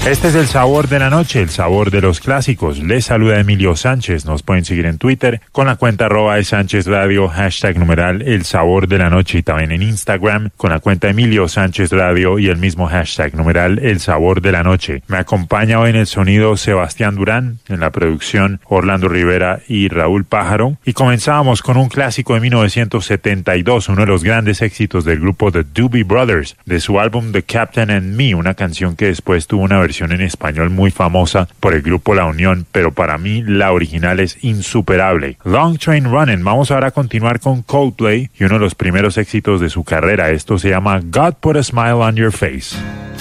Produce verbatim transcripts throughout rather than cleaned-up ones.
Este es el sabor de la noche, el sabor de los clásicos. Les saluda Emilio Sánchez. Nos pueden seguir en Twitter con la cuenta arroba de Sánchez Radio, hashtag numeral el sabor de la noche, y también en Instagram con la cuenta Emilio Sánchez Radio y el mismo hashtag numeral el sabor de la noche. Me acompaña hoy en el sonido Sebastián Durán, en la producción Orlando Rivera y Raúl Pájaro. Y comenzábamos con un clásico de mil novecientos setenta y dos, uno de los grandes éxitos del grupo The Doobie Brothers, de su álbum The Captain and Me, una canción que después tuvo una versión en español muy famosa por el grupo La Unión, pero para mí la original es insuperable. Long Train Running. Vamos ahora a continuar con Coldplay y uno de los primeros éxitos de su carrera. Esto se llama God Put a Smile on Your Face.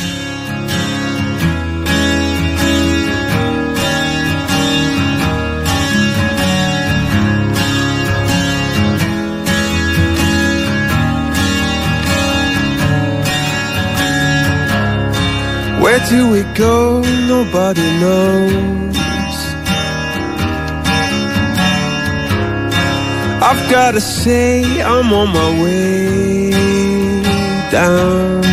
Where do we go? Nobody knows. I've gotta say I'm on my way down.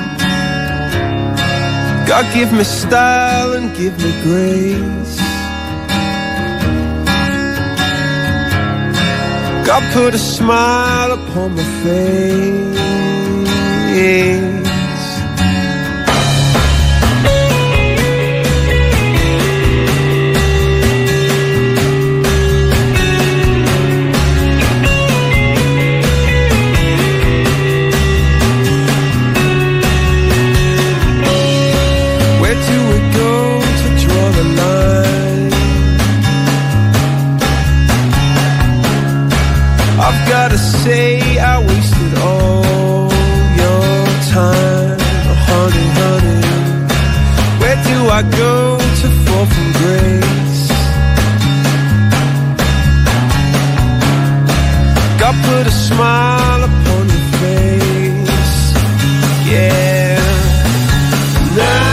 God give me style and give me grace. God put a smile upon my face. I've gotta say I wasted all your time, honey, honey. Where do I go to fall from grace? God put a smile upon your face, yeah. Now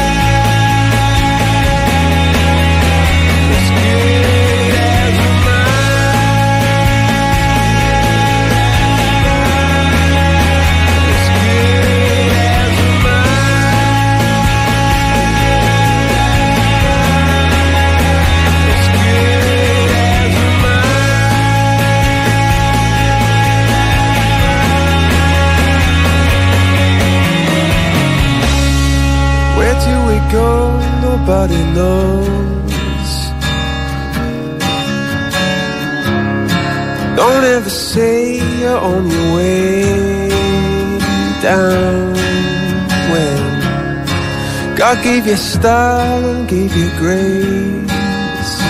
As mine. Don't ever say you're on your way down when God gave you style and gave you grace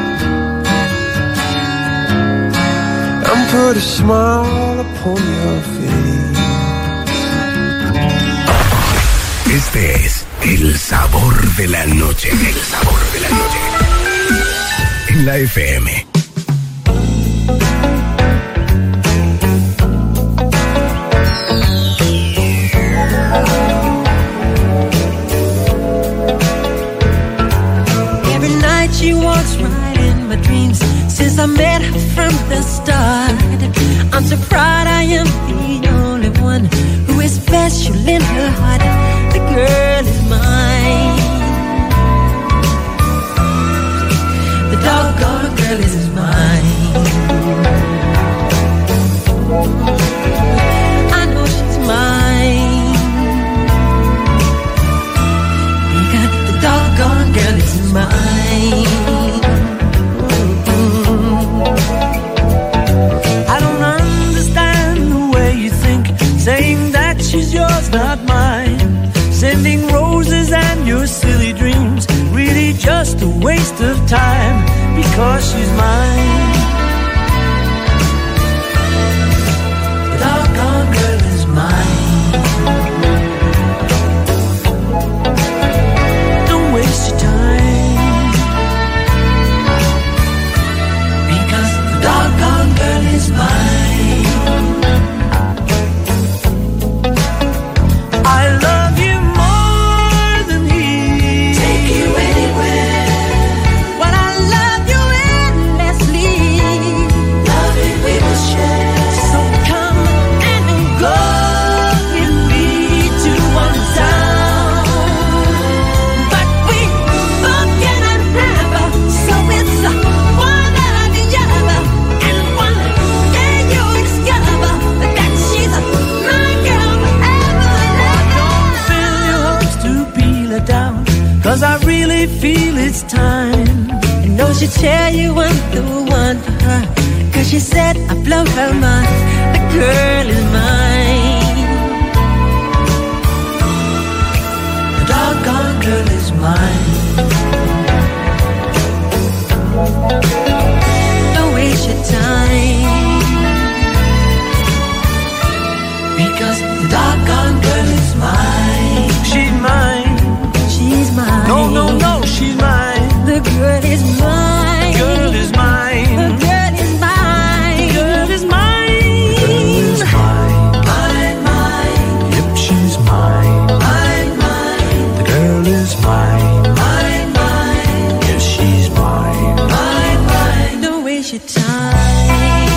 and put a smile upon your face. Este es el sabor de la noche, el sabor de la noche. En la F M. Every night she walks right in my dreams. Since I met her from the start, I'm so proud I am the only one who is special in her heart. The girl is mine. The doggone girl is mine. I know she's mine. Because the doggone girl is mine. I don't understand the way you think, saying that she's yours, not mine. Sending roses and your silly dreams, really just a waste of time, because she's mine. The doggone girl is mine. Don't waste your time, because the doggone girl is mine. I love you more than he. Take you anywhere. Well, I love you endlessly. Love it we will share. So come and go with me to one town. But we both cannot have, so it's a one or the other. And one day you discover that she's my girl forever. Don't fill your hopes to peel her down, 'cause I really feel it's time. I know she'll tell you I'm the one for her, 'cause she said I blow her mind. The girl is mine. The doggone girl is mine. Don't waste your time, because the doggone girl is mine. She's mine. She's mine. No, no, no, she's mine. The girl is mine. Girl is mine. The girl is mine. Girl is mine. Girl is mine. Mine, mine. Yep, she's mine. Mine, mine. The girl is mine. Mine, mine. Yes, she's mine. Mine, mine. Don't waste your time,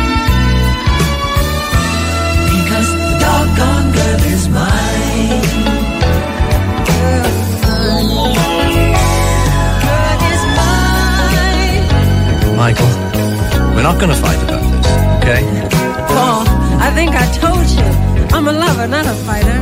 because the doggone girl is mine. Girl is mine. Girl is mine. Michael, we're not gonna fight about this, okay? Paul, I think I told you, I'm a lover, not a fighter.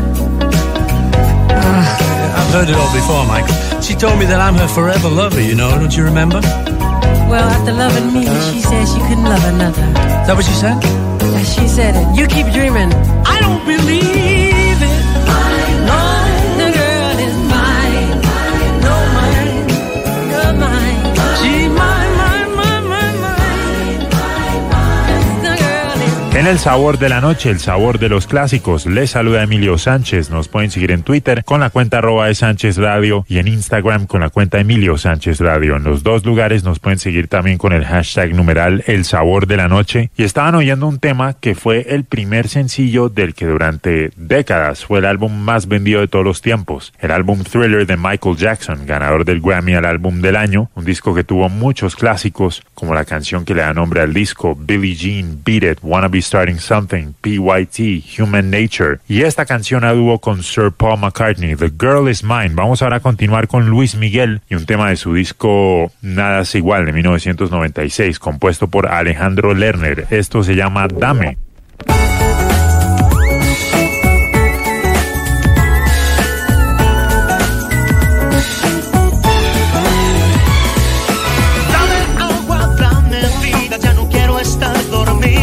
I've heard it all before, Michael. She told me that I'm her forever lover, you know, don't you remember? Well, after loving me, she said she couldn't love another. Is that what she said? Yeah, she said it. You keep dreaming. I don't believe it. Mine, mine. The girl is mine. Mine, no mine. You're mine. She's mine, mine, mine, mine, mine. Mine, mine. The girl is mine. En el sabor de la noche, el sabor de los clásicos, les saluda Emilio Sánchez. Nos pueden seguir en Twitter con la cuenta arroba de Sánchez Radio y en Instagram con la cuenta Emilio Sánchez Radio. En los dos lugares nos pueden seguir también con el hashtag numeral el sabor de la noche. Y estaban oyendo un tema que fue el primer sencillo del que durante décadas fue el álbum más vendido de todos los tiempos. El álbum Thriller de Michael Jackson, ganador del Grammy al álbum del año. Un disco que tuvo muchos clásicos, como la canción que le da nombre al disco, Billie Jean, Beat It, Wanna Be Starting Something, P Y T, Human Nature. Y esta canción a dúo con Sir Paul McCartney, The Girl Is Mine. Vamos ahora a continuar con Luis Miguel y un tema de su disco Nada es Igual de mil novecientos noventa y seis, compuesto por Alejandro Lerner. Esto se llama Dame. Dame agua, dame vida, ya no quiero estar dormido.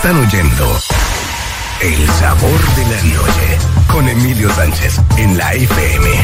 Están oyendo El Sabor de la Noche con Emilio Sánchez en la F M.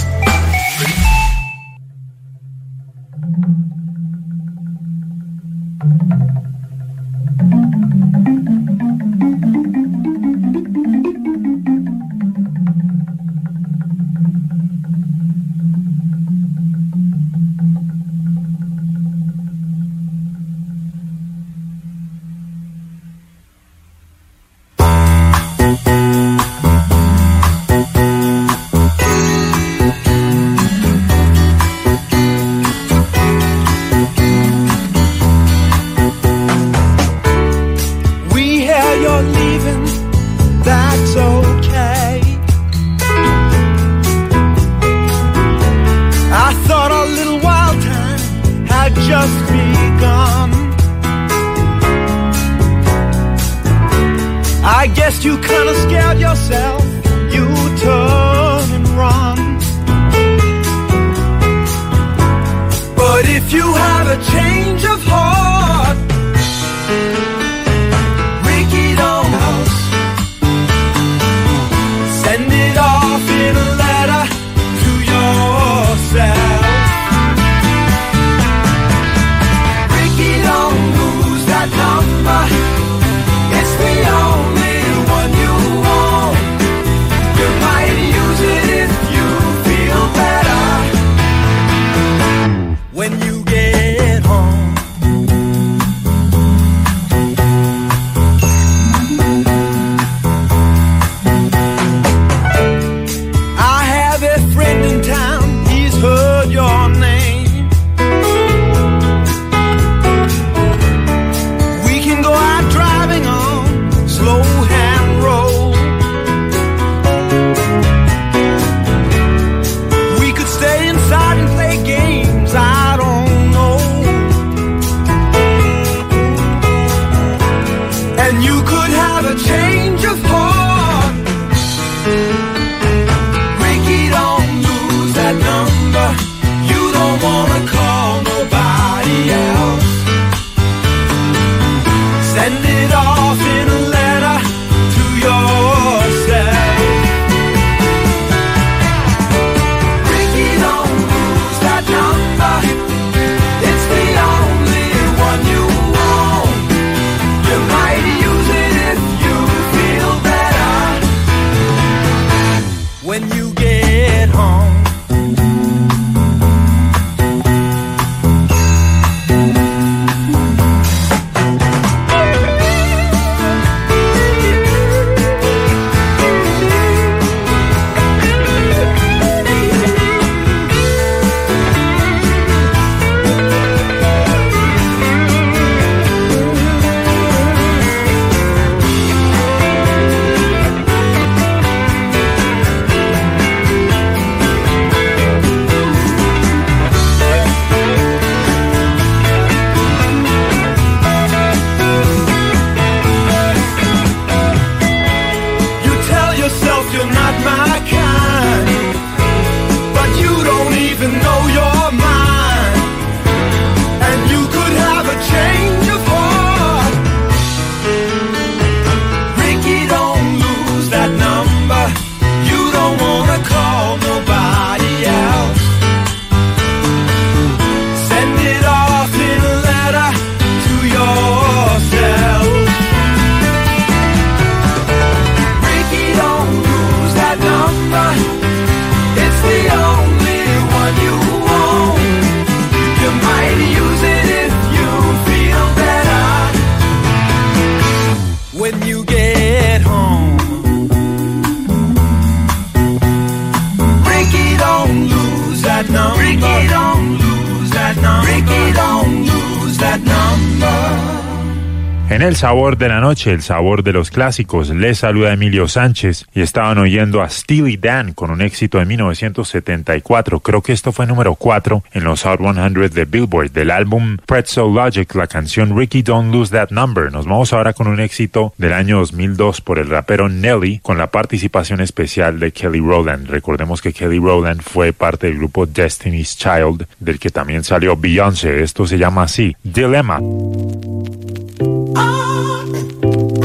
En el sabor de la noche, el sabor de los clásicos, les saluda Emilio Sánchez y estaban oyendo a Steely Dan con un éxito de mil novecientos setenta y cuatro. Creo que esto fue número cuatro en los Hot cien de Billboard del álbum Pretzel Logic, la canción Ricky Don't Lose That Number. Nos vamos ahora con un éxito del año dos mil dos por el rapero Nelly con la participación especial de Kelly Rowland. Recordemos que Kelly Rowland fue parte del grupo Destiny's Child, del que también salió Beyoncé. Esto se llama así, Dilemma. Oh.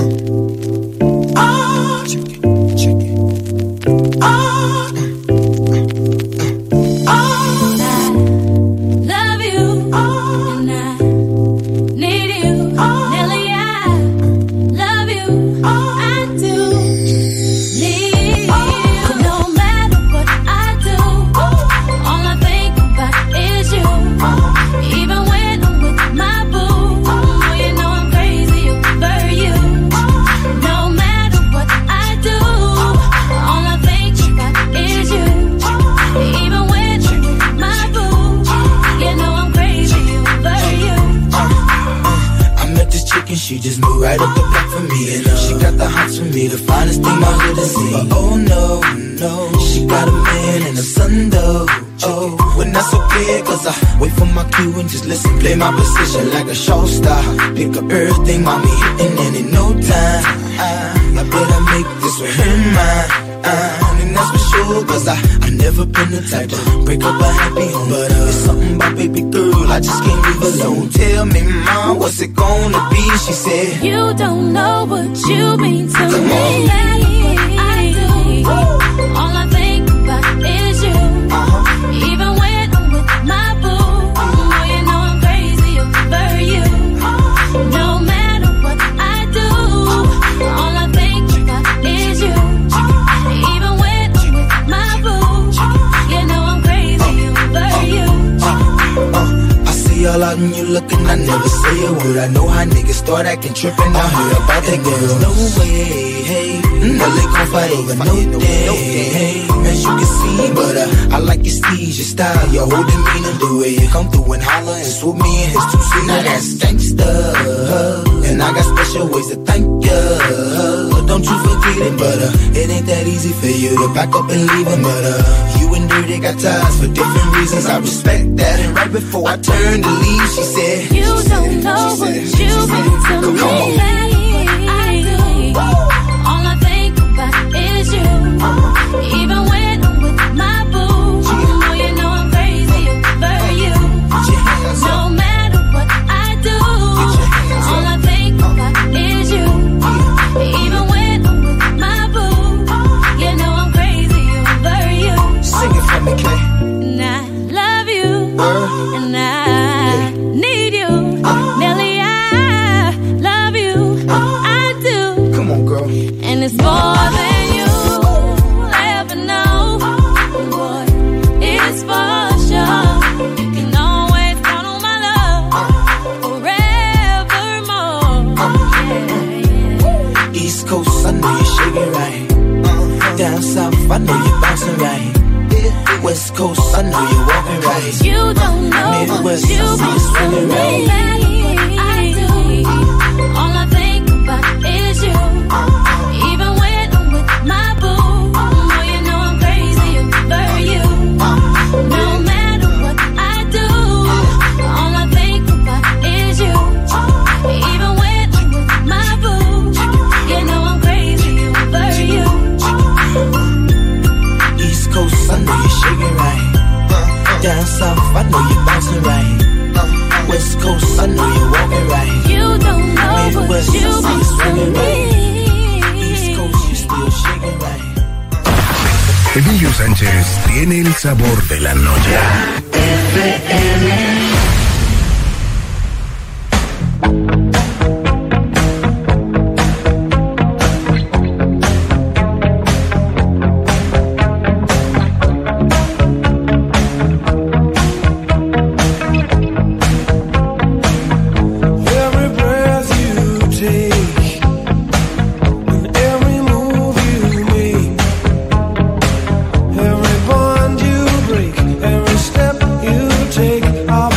me the finest thing my hood has seen. But oh no, no, she got a man and a son though. Oh, when that's okay, cause I wait for my cue and just listen. Play my position like a show star. Pick up everything, mommy hitting, and in no time I, I better make this with her mine. Uh, and that's for sure, cause I, I never been the type to break up a happy home. But uh, it's something about baby girl, I just can't leave alone. Tell me, mom, what's it gonna be? She said, you don't know what you mean to Come me. on. I do. All I think about is you. uh-huh. Even when I'm with my boo, oh, you know I'm crazy over you. No matter what I do, all I think about is you. Even when I'm with my boo, you know I'm crazy over you. Uh, uh, I see all out and you looking, I never say a word. I know how niggas start acting trippin'. I heard about that girl. No way, hey. No, they gon' fight over no day, hey. As you can see, but uh, I like your steez, your style, your whole demeanor, the way you come through and holler and swoop me in his two seats. Now that's gangsta, and I got special ways to thank ya. Don't you forget it, but uh, it ain't that easy for you to back up and leave him. But uh, you and Dirty got ties for different reasons. I respect that. And right before I turned to leave, she said, you don't know she what said, you mean to come me. on. I do. All I think about is you. Even when I'm with my boo, oh, you know I'm crazy over you. No matter what I do, all I think about is you. Even when I'm with my boo, you know I'm crazy over you. Sing it for me, Kay. And I love you, Uh, and I need you. Nelly, I love you. I do. come on, girl. And it's more than you ever know. Boy, it's for sure. You can always count on my love forevermore. Yeah, yeah. East Coast, I know you're shaking right. Down South, I know you're bouncing right. West Coast, I know you're walking right. You don't know Midwest, what you I see you swinging mean right. to me. I do. All I think about is you. Even when I'm with my boo, oh, you know I'm crazy over you. No matter what I do, all I think about is you. Even when I'm with my boo, you know I'm crazy over you. East Coast, I know you're shaking right. Down South, I know you're bouncing right. West Coast, I know you're walking right. You don't know what Midwest, you I see you mean swinging to right. me. East Coast, you still shaking right. Emilio Sánchez tiene el sabor de la noche. Every breath you take and every move you make, every bond you break, every step you take, I'll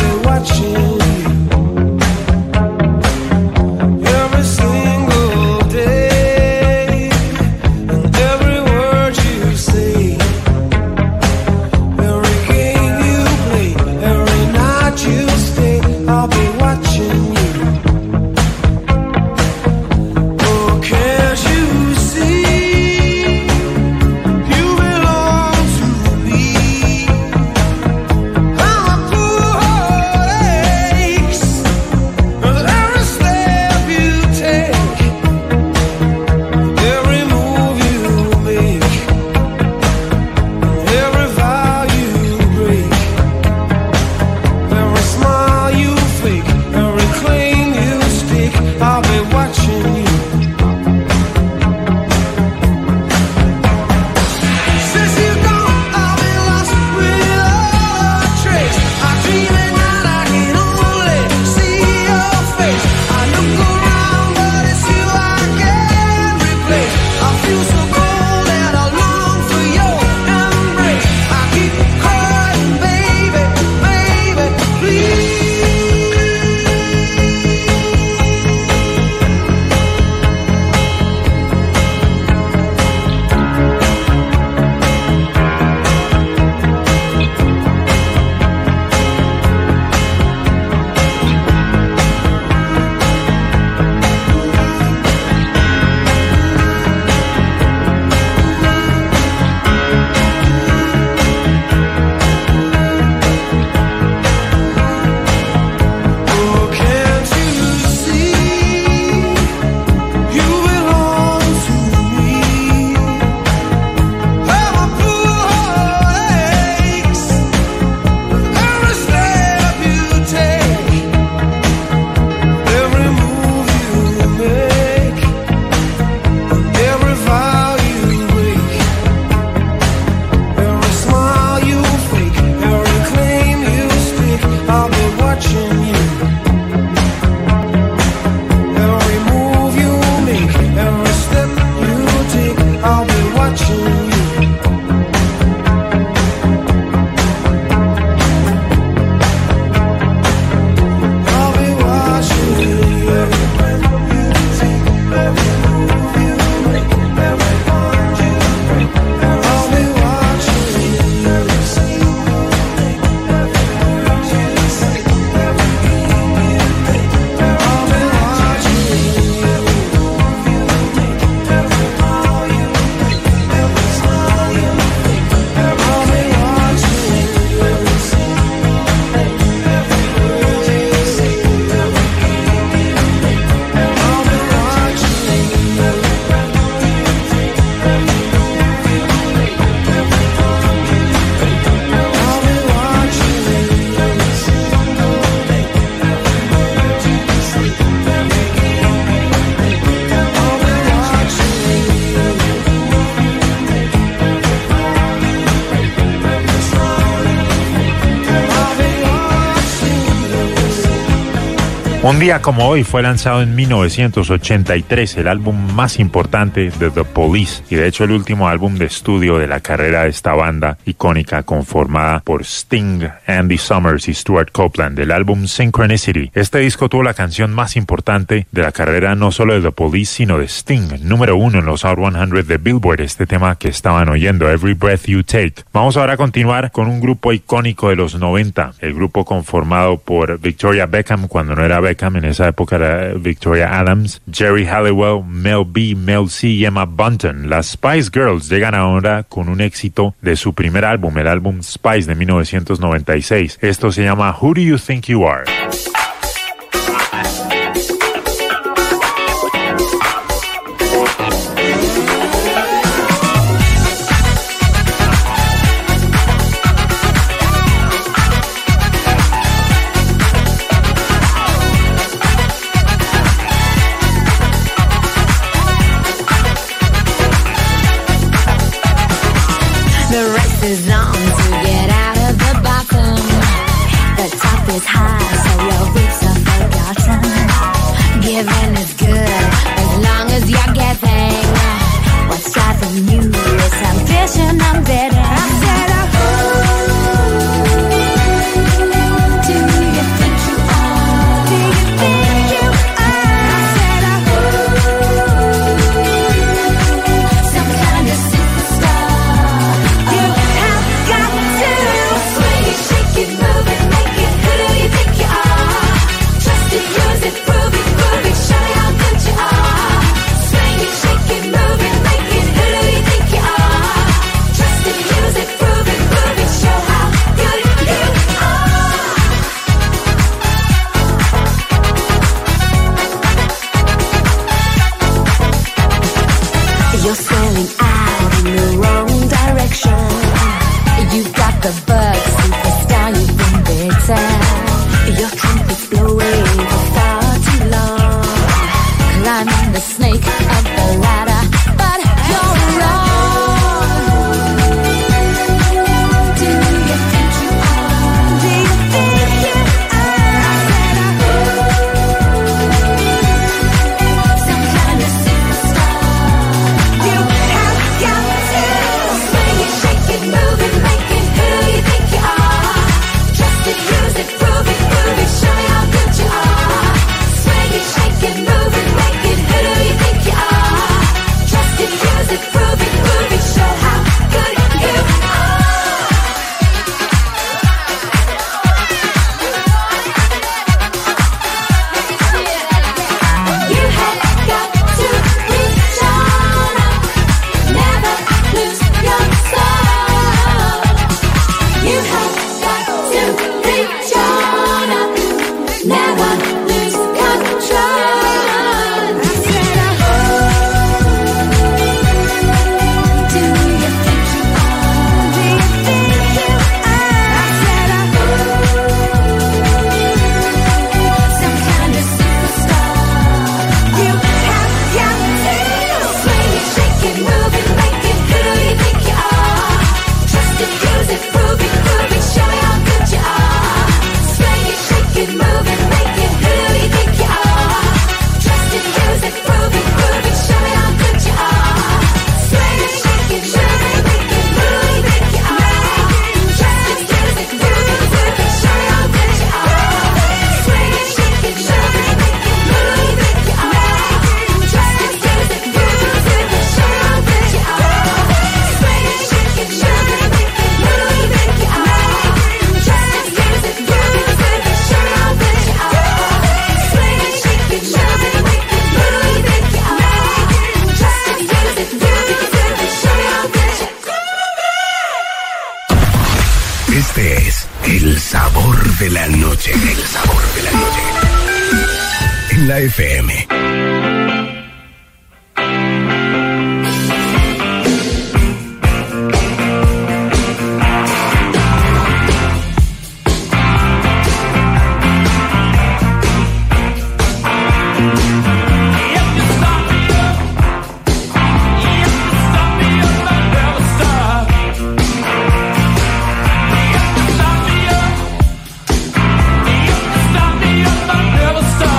Un día como hoy fue lanzado en mil novecientos ochenta y tres el álbum más importante de The Police y de hecho el último álbum de estudio de la carrera de esta banda icónica conformada por Sting, Andy Summers y Stuart Copeland, el álbum Synchronicity. Este disco tuvo la canción más importante de la carrera no solo de The Police sino de Sting, número uno en los Hot cien de Billboard, este tema que estaban oyendo, Every Breath You Take. Vamos ahora a continuar con un grupo icónico de los noventa, el grupo conformado por Victoria Beckham cuando no era Beckham, en esa época era Victoria Adams, Jerry Halliwell, Mel B, Mel C y Emma Bunton. Las Spice Girls llegan ahora con un éxito de su primer álbum, el álbum Spice de mil novecientos noventa y seis. Esto se llama Who Do You Think You Are? Is on to get out of the bottom. The top is high, so your roots are forgotten. Giving is good as long as you're getting. What's driving you is ambition, I'm bitter. I said, oh, do you think you are? Do you think you are? I said, oh, some kind of superstar. You got to swing it, shake it, move it, make it. Who do you think you are? Trust it, use it, prove it, prove it, show me how good you are. Swing it, shake it, move it, make it. Who do you think you are? Trust it, use it, prove it, prove it, show how good you are. You're sailing out in the wrong direction. You got the bug, superstar, you've been bitten. Your trumpet's blowing for far too long. Climbing the snake up the ladder, but you're wrong. Do you think you are? Do you think you are? I said, oh, some kind of superstar. You have got to swing it, shake it, move it, make it. Who do you think you are? Trust it, use it, prove it, prove it, show me how good you are. Swing it, shake it, move it, make it. Who do you think you are? Trust it, use it, prove it, prove it, show how good you are. You have got to reach on up, never lose your soul. You have got to reach on up, never lose control. I said, oh, do you think you are? Do you think you are? I said, oh, some kind of superstar. You have got to swing it, shake it, move it, make it. Who do you think you are? Trust it, use it, prove it, prove it, show me how good you are. Swing it, shake it, move it, make it. Who do you think you are? Trust it, use it, prove it, prove it, show me how good you are. Swing it, shake it, move it, make it. Who do you think you are? Trust it, use it, prove it, prove it, show me how good you are. Swing it, shake it, move it, make it. Who do you think you are? Trust it, use it, prove it, prove it, show me how good you are. Swing it, shake it, move it, make it. Who do you think you are? Trust it, use it, prove it, prove it, show me how good you are. Swing it, shake it, move it, make it. Who do you think you are? Trust it, use it, prove it, prove it, show me how good you are. Este es el sabor de la noche. El sabor de la noche. En la F M. Stop me up, I'll never stop.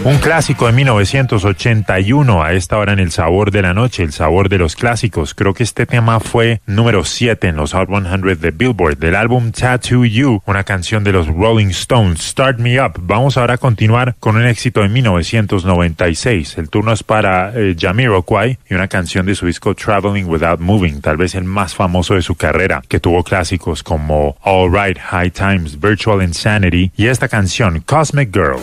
Un clásico de mil novecientos ochenta y uno a esta hora en el sabor de la noche, el sabor de los clásicos. Creo que este tema fue número siete en los Hot cien de Billboard, del álbum Tattoo You, una canción de los Rolling Stones, Start Me Up. Vamos ahora a continuar con un éxito de mil novecientos noventa y seis. El turno es para eh, Jamiroquai y una canción de su disco Traveling Without Moving, tal vez el más famoso de su carrera, que tuvo clásicos como All Right, High Times, Virtual Insanity y esta canción, Cosmic Girl.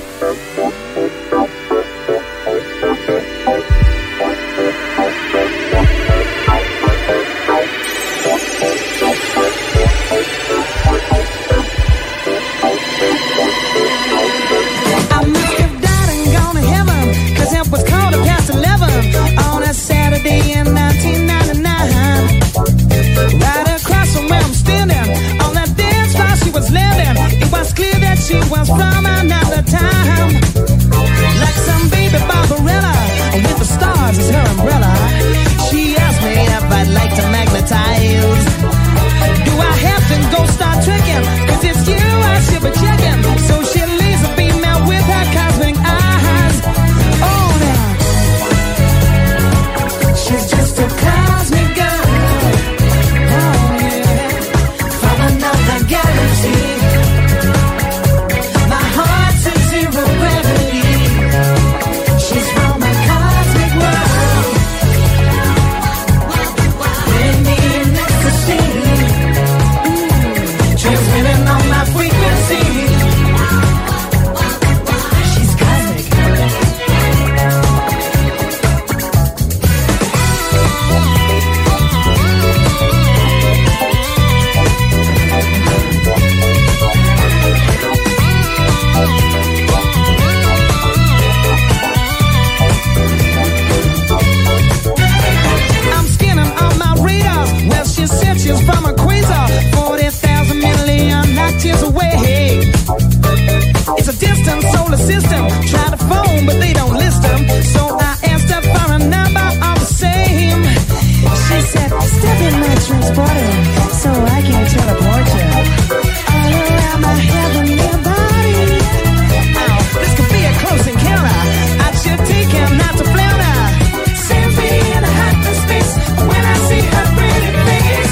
She was from another time, like some baby Barbarella with the stars as her umbrella. She asked me if I'd like to magnetize. Do I have to go start tricking? Cause it's you I should be checking. So she leaves a female with her cosmic eyes. Oh now, she's just a cosmic girl. Oh yeah, from another galaxy. She's from a quasar, forty thousand million light years away. It's a distant solar system. Try to phone, but they don't list them. So I asked her for a number of the same. She said, step in my transporter so I can teleport you all around my heavenly body. Oh, this could be a close encounter. I should take him not to flounder. Sends me in a hyperspace when I see her pretty face.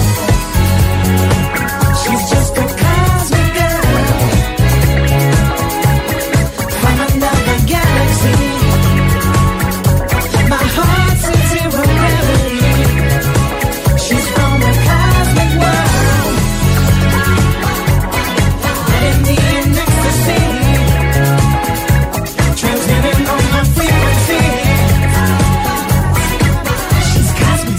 She's just a cosmic girl from another galaxy. My heart's in zero gravity. She's from a cosmic world, letting me in ecstasy, transmitting on my frequency. She's cosmic.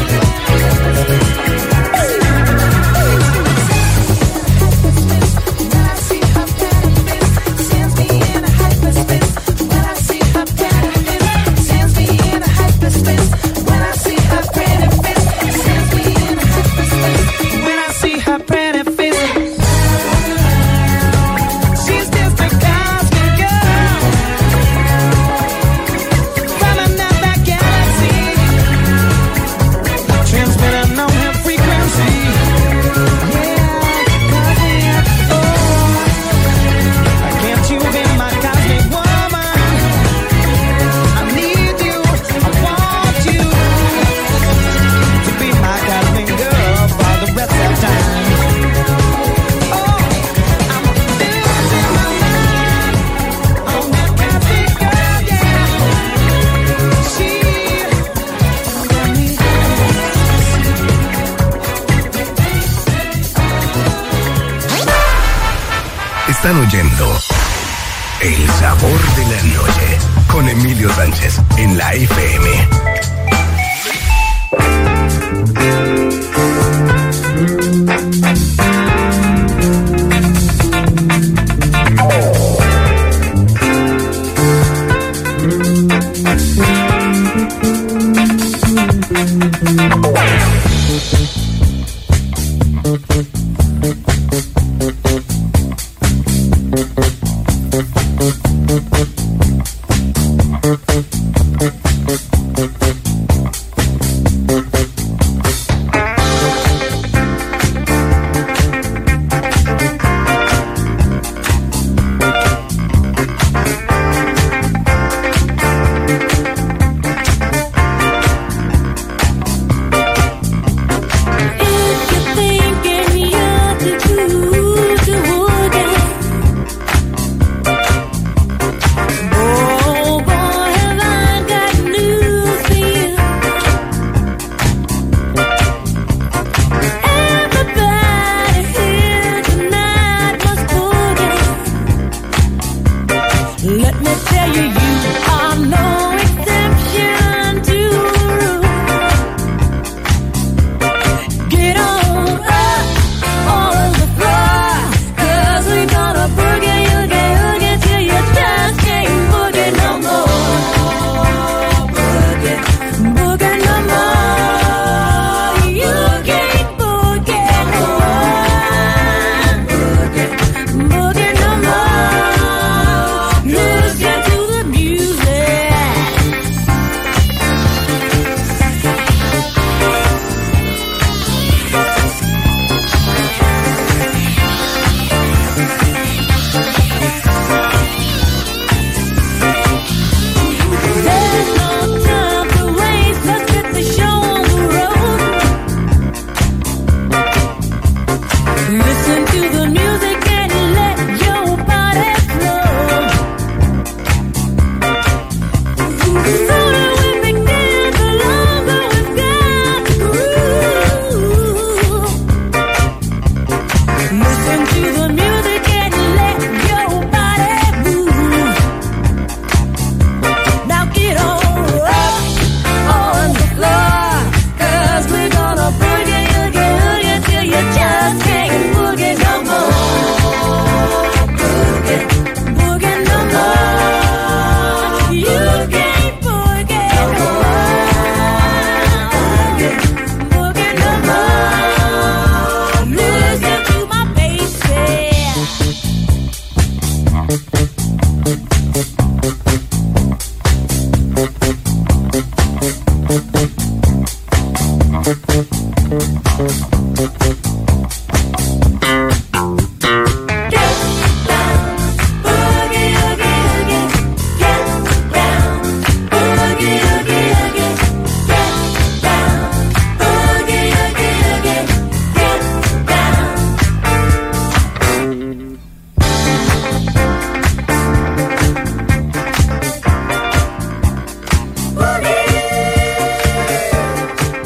Están oyendo El Sabor de la Noche con Emilio Sánchez en la F M.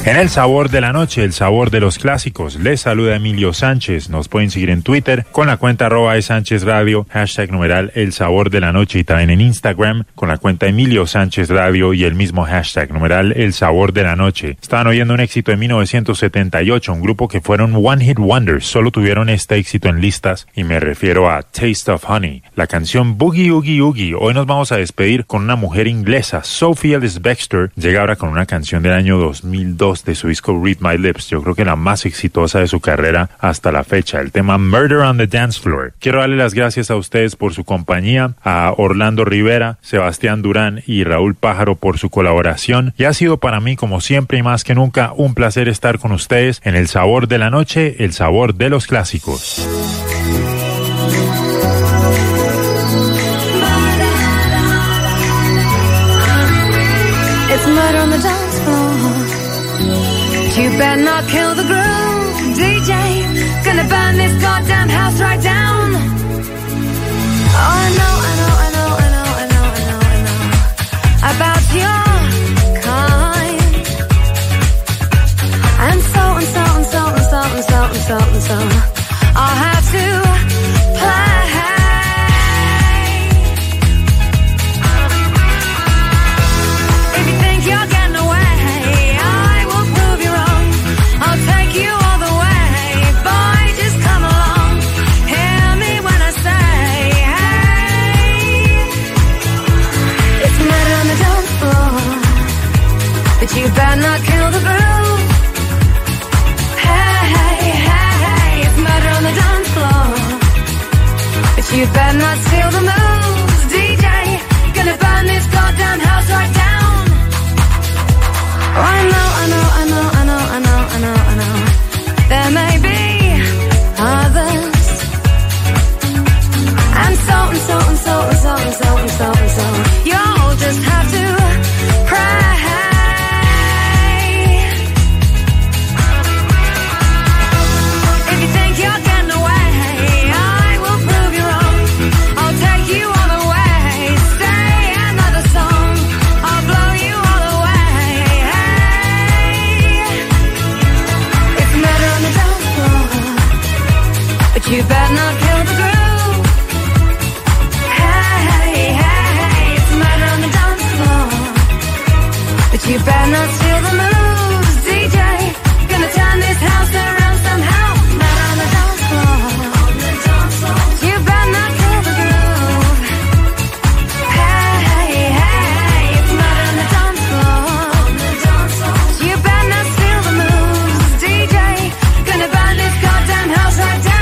En el sabor de la noche, el sabor de los clásicos, les saluda Emilio Sánchez. Nos pueden seguir en Twitter con la cuenta arroba de Sánchez Radio, hashtag numeral el sabor de la noche, y también en Instagram con la cuenta Emilio Sánchez Radio y el mismo hashtag numeral el sabor de la noche. Estaban oyendo un éxito de mil novecientos setenta y ocho, un grupo que fueron One Hit Wonders, solo tuvieron este éxito en listas y me refiero a Taste of Honey, la canción Boogie Oogie Oogie. Hoy nos vamos a despedir con una mujer inglesa, Sophie Ellis-Bextor, llega ahora con una canción del año dos mil dos de su disco Read My Lips, yo creo que la más exitosa de su carrera hasta la fecha, el tema Murder on the Dance Floor. Quiero darle las gracias a ustedes por su compañía, a Orlando Rivera, Sebastián Durán y Raúl Pájaro por su colaboración, y ha sido para mí, como siempre y más que nunca, un placer estar con ustedes en el sabor de la noche, el sabor de los clásicos. It's murder on the dance floor. You better not kill the groove, D J. Gonna burn this goddamn house right down. Oh, I know, I know, I know, I know, I know, I know, I know about your kind. And so and so and so and so and so and so and so I'll have to play. If you think you're getting away, I will prove you wrong. I'll take you all the way, boy, just come along. Hear me when I say, hey. It's murder on the dance floor, but you better not kill the groove. Hey, hey, hey, hey. It's murder on the dance floor, but you better not steal the moves, D J. Gonna burn this goddamn house right down. Oh, I know, I know, I know, I know, I know, I know, I know. There may be others. And so and so and so and so and so and so and so. You'll just have to pray. If you think you're getting away, I will prove you wrong. I'll take you all the way. Stay another song. I'll blow you all away. It's murder on the dance floor, but you better not kill the groove. Hey, hey, hey, it's murder on the dance floor, but you better not steal the moves, D J. Gonna turn this house around somehow. Murder on the dance floor, you better not kill the groove. Hey, hey, hey, it's murder on the dance floor, you better not steal the moves, D J. Gonna burn this goddamn house right down.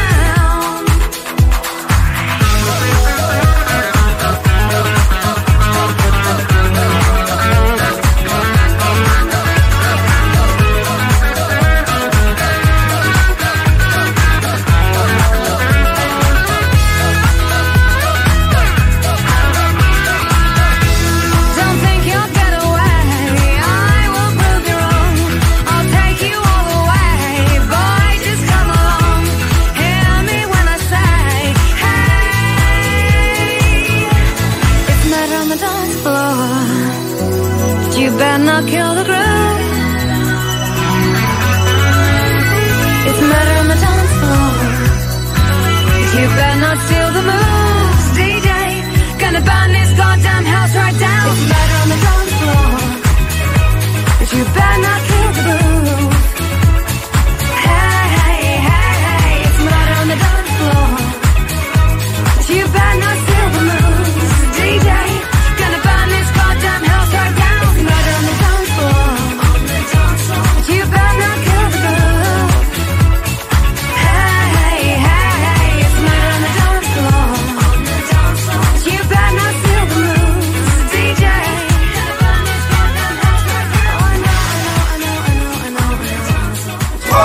Don't think you'll get away, I will prove you wrong. I'll take you all the way, boy, just come along. Hear me when I say, hey. It's murder on the dance floor, but you better not kill the